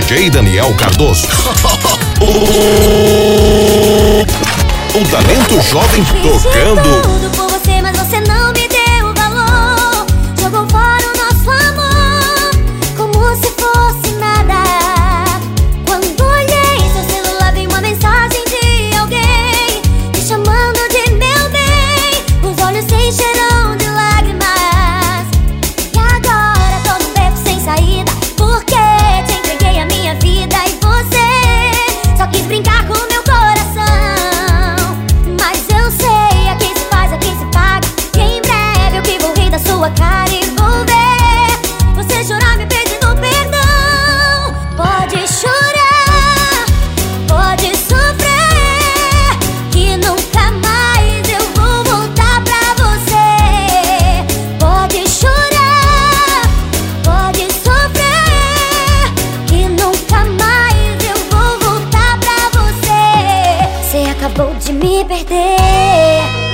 DJ Daniel Cardoso. O talento jovem tocando. Tudo por você, mas você não me deu valor. Jogou fora o nosso amor, como se fosse nada. Quando olhei seu celular, vi uma mensagem de alguém me chamando de meu bem. Os olhos se encheram de lágrimas. E agora tô num beco sem saída, porque te entreguei a minha vida e você só quis brincar com meu coração. Mas eu sei, a quem se faz, a quem se paga. E em breve eu que vou rir da sua cara e vou ver você chorar me pedindo perdão. Pode chorar, pode sofrer, que nunca mais eu vou voltar pra você. Pode chorar, pode sofrer, que nunca mais eu vou voltar pra você. Você acabou de me perder.